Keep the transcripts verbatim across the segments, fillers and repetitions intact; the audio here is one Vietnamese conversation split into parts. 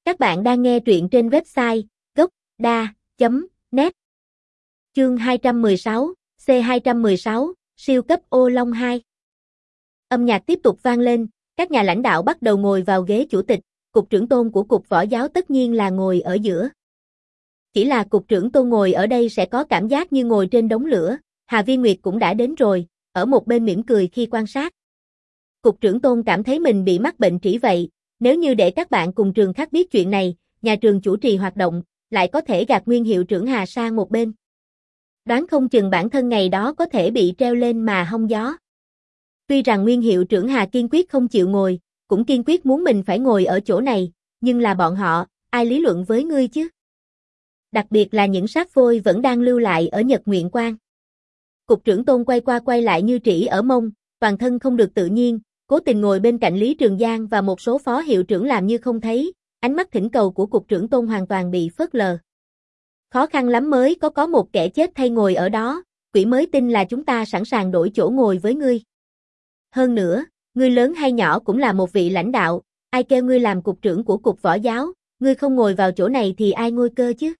Các bạn đang nghe truyện trên website gốc.da chấm net. Chương hai trăm mười sáu, C hai trăm mười sáu, siêu cấp ô long hai. Âm nhạc tiếp tục vang lên, các nhà lãnh đạo bắt đầu ngồi vào ghế chủ tịch, cục trưởng Tôn của cục võ giáo tất nhiên là ngồi ở giữa. Chỉ là cục trưởng Tôn ngồi ở đây sẽ có cảm giác như ngồi trên đống lửa. Hà Vi Nguyệt cũng đã đến rồi, ở một bên mỉm cười khi quan sát. Cục trưởng Tôn cảm thấy mình bị mắc bệnh trĩ vậy, nếu như để các bạn cùng trường khác biết chuyện này, nhà trường chủ trì hoạt động, lại có thể gạt nguyên hiệu trưởng Hà sang một bên. Đoán không chừng bản thân ngày đó có thể bị treo lên mà hong gió. Tuy rằng nguyên hiệu trưởng Hà kiên quyết không chịu ngồi, cũng kiên quyết muốn mình phải ngồi ở chỗ này, nhưng là bọn họ, ai lý luận với ngươi chứ? Đặc biệt là những xác phôi vẫn đang lưu lại ở Nhật Nguyện Quan. Cục trưởng Tôn quay qua quay lại như trĩ ở mông, toàn thân không được tự nhiên, cố tình ngồi bên cạnh Lý Trường Giang và một số phó hiệu trưởng làm như không thấy, ánh mắt thỉnh cầu của cục trưởng Tôn hoàn toàn bị phớt lờ. Khó khăn lắm mới có có một kẻ chết thay ngồi ở đó, quỷ mới tin là chúng ta sẵn sàng đổi chỗ ngồi với ngươi. Hơn nữa, ngươi lớn hay nhỏ cũng là một vị lãnh đạo, ai kêu ngươi làm cục trưởng của cục võ giáo, ngươi không ngồi vào chỗ này thì ai ngôi cơ chứ?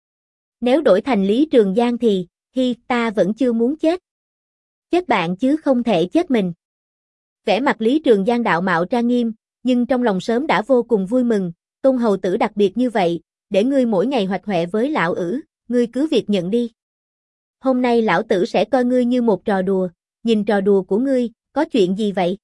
Nếu đổi thành Lý Trường Giang thì, hi, ta vẫn chưa muốn chết. Chết bạn chứ không thể chết mình. Vẻ mặt Lý Trường Giang đạo mạo trang nghiêm, nhưng trong lòng sớm đã vô cùng vui mừng, Tôn hầu tử đặc biệt như vậy, để ngươi mỗi ngày hoạch hoẹ với lão ử, ngươi cứ việc nhận đi. Hôm nay lão tử sẽ coi ngươi như một trò đùa, nhìn trò đùa của ngươi, có chuyện gì vậy?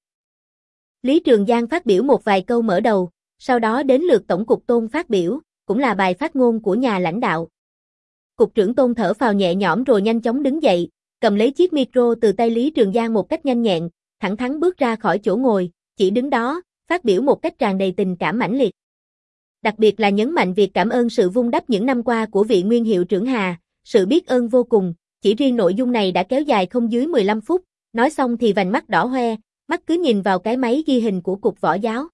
Lý Trường Giang phát biểu một vài câu mở đầu, sau đó đến lượt tổng cục Tôn phát biểu, cũng là bài phát ngôn của nhà lãnh đạo. Cục trưởng Tôn thở phào nhẹ nhõm rồi nhanh chóng đứng dậy, cầm lấy chiếc micro từ tay Lý Trường Giang một cách nhanh nhẹn, thẳng thắn bước ra khỏi chỗ ngồi, chỉ đứng đó, phát biểu một cách tràn đầy tình cảm mãnh liệt. Đặc biệt là nhấn mạnh việc cảm ơn sự vun đắp những năm qua của vị nguyên hiệu trưởng Hà, sự biết ơn vô cùng, chỉ riêng nội dung này đã kéo dài không dưới mười lăm phút, nói xong thì vành mắt đỏ hoe, mắt cứ nhìn vào cái máy ghi hình của cục võ giáo.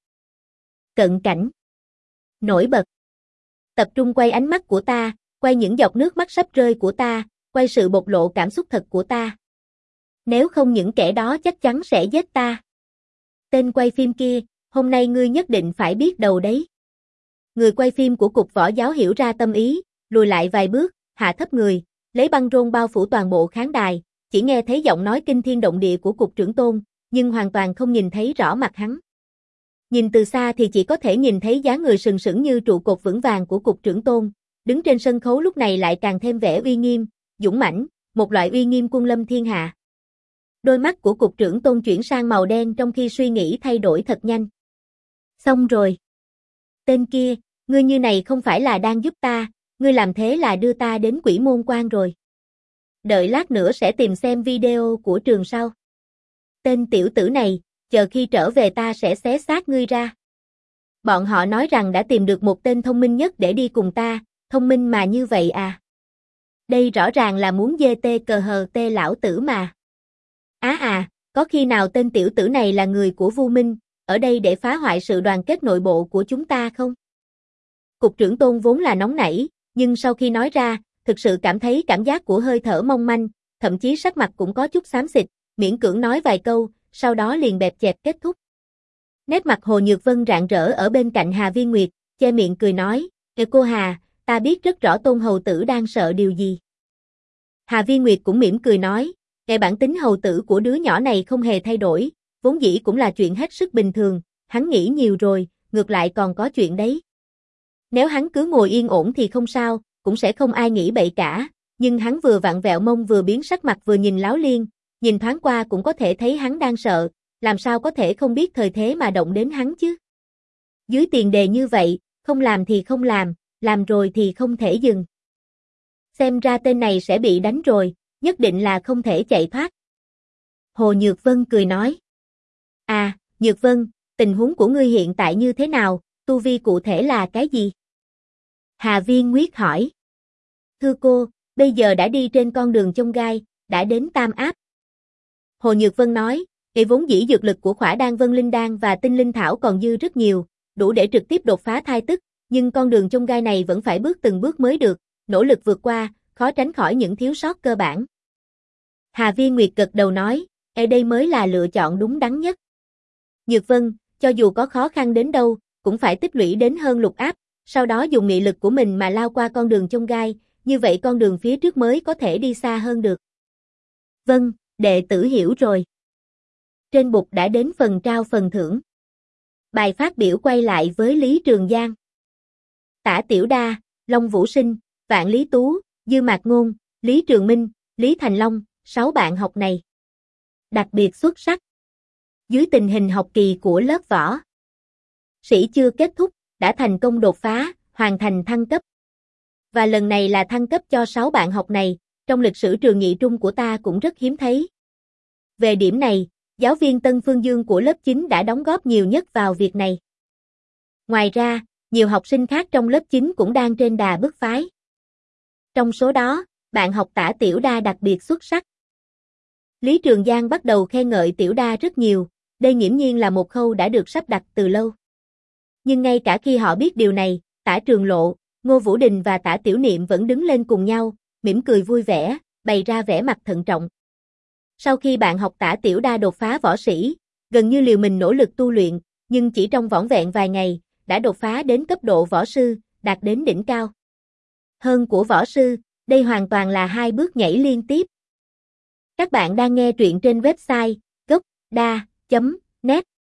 Cận cảnh. Nổi bật. Tập trung quay ánh mắt của ta, quay những giọt nước mắt sắp rơi của ta, quay sự bộc lộ cảm xúc thật của ta. Nếu không những kẻ đó chắc chắn sẽ giết ta. Tên quay phim kia, hôm nay ngươi nhất định phải biết đầu đấy. Người quay phim của cục võ giáo hiểu ra tâm ý, lùi lại vài bước, hạ thấp người, lấy băng rôn bao phủ toàn bộ khán đài, chỉ nghe thấy giọng nói kinh thiên động địa của cục trưởng Tôn, nhưng hoàn toàn không nhìn thấy rõ mặt hắn. Nhìn từ xa thì chỉ có thể nhìn thấy dáng người sừng sững như trụ cột vững vàng của cục trưởng Tôn, đứng trên sân khấu lúc này lại càng thêm vẻ uy nghiêm, dũng mãnh, một loại uy nghiêm quân lâm thiên hạ. Đôi mắt của cục trưởng Tôn chuyển sang màu đen trong khi suy nghĩ thay đổi thật nhanh. Xong rồi. Tên kia, ngươi như này không phải là đang giúp ta, ngươi làm thế là đưa ta đến quỷ môn quan rồi. Đợi lát nữa sẽ tìm xem video của trường sau. Tên tiểu tử này, chờ khi trở về ta sẽ xé xác ngươi ra. Bọn họ nói rằng đã tìm được một tên thông minh nhất để đi cùng ta, thông minh mà như vậy à. Đây rõ ràng là muốn dê tê cờ hờ tê lão tử mà. Á à, à, có khi nào tên tiểu tử này là người của Vu Minh, ở đây để phá hoại sự đoàn kết nội bộ của chúng ta không? Cục trưởng Tôn vốn là nóng nảy, nhưng sau khi nói ra, thực sự cảm thấy cảm giác của hơi thở mong manh, thậm chí sắc mặt cũng có chút xám xịt, miễn cưỡng nói vài câu, sau đó liền bẹp chẹp kết thúc. Nét mặt Hồ Nhược Vân rạng rỡ ở bên cạnh Hà Vi Nguyệt, che miệng cười nói, "Ê cô Hà, ta biết rất rõ Tôn hầu tử đang sợ điều gì." Hà Vi Nguyệt cũng mỉm cười nói, "Cái bản tính hầu tử của đứa nhỏ này không hề thay đổi, vốn dĩ cũng là chuyện hết sức bình thường, hắn nghĩ nhiều rồi, ngược lại còn có chuyện đấy. Nếu hắn cứ ngồi yên ổn thì không sao, cũng sẽ không ai nghĩ bậy cả, nhưng hắn vừa vặn vẹo mông vừa biến sắc mặt vừa nhìn láo liên, nhìn thoáng qua cũng có thể thấy hắn đang sợ, làm sao có thể không biết thời thế mà động đến hắn chứ. Dưới tiền đề như vậy, không làm thì không làm, làm rồi thì không thể dừng. Xem ra tên này sẽ bị đánh rồi, nhất định là không thể chạy thoát." Hồ Nhược Vân cười nói, "À, Nhược Vân, tình huống của ngươi hiện tại như thế nào, tu vi cụ thể là cái gì?" Hà Viên Nguyết hỏi. "Thưa cô, bây giờ đã đi trên con đường chông gai, đã đến tam áp." Hồ Nhược Vân nói, "Cái vốn dĩ dược lực của Khỏa Đan Vân Linh Đan và Tinh Linh Thảo còn dư rất nhiều, đủ để trực tiếp đột phá thai tức, nhưng con đường chông gai này vẫn phải bước từng bước mới được, nỗ lực vượt qua, khó tránh khỏi những thiếu sót cơ bản." Hà Viên Nguyệt gật đầu nói, "Ở đây mới là lựa chọn đúng đắn nhất. Nhược Vân, cho dù có khó khăn đến đâu, cũng phải tích lũy đến hơn lục áp, sau đó dùng mị lực của mình mà lao qua con đường chông gai, như vậy con đường phía trước mới có thể đi xa hơn được. Vâng, đệ tử hiểu rồi. Trên bục đã đến phần trao phần thưởng. Bài phát biểu quay lại với Lý Trường Giang. Tả Tiểu Đa, Long Vũ Sinh, Vạn Lý Tú, Dư Mạc Ngôn, Lý Trường Minh, Lý Thành Long, sáu bạn học này đặc biệt xuất sắc. Dưới tình hình học kỳ của lớp võ sĩ chưa kết thúc, đã thành công đột phá, hoàn thành thăng cấp. Và lần này là thăng cấp cho sáu bạn học này, trong lịch sử trường nhị trung của ta cũng rất hiếm thấy. Về điểm này, giáo viên Tân Phương Dương của lớp chín đã đóng góp nhiều nhất vào việc này. Ngoài ra, nhiều học sinh khác trong lớp chín cũng đang trên đà bứt phái. Trong số đó, bạn học Tả Tiểu Đa đặc biệt xuất sắc. Lý Trường Giang bắt đầu khen ngợi Tiểu Đa rất nhiều, đây nghiễm nhiên là một khâu đã được sắp đặt từ lâu. Nhưng ngay cả khi họ biết điều này, Tả Trường Lộ, Ngô Vũ Đình và Tả Tiểu Niệm vẫn đứng lên cùng nhau, mỉm cười vui vẻ, bày ra vẻ mặt thận trọng. Sau khi bạn học Tả Tiểu Đa đột phá võ sĩ, gần như liều mình nỗ lực tu luyện, nhưng chỉ trong vỏn vẹn vài ngày, đã đột phá đến cấp độ võ sư, đạt đến đỉnh cao. Hơn của võ sư, đây hoàn toàn là hai bước nhảy liên tiếp. Các bạn đang nghe truyện trên website gốc đa chấm net.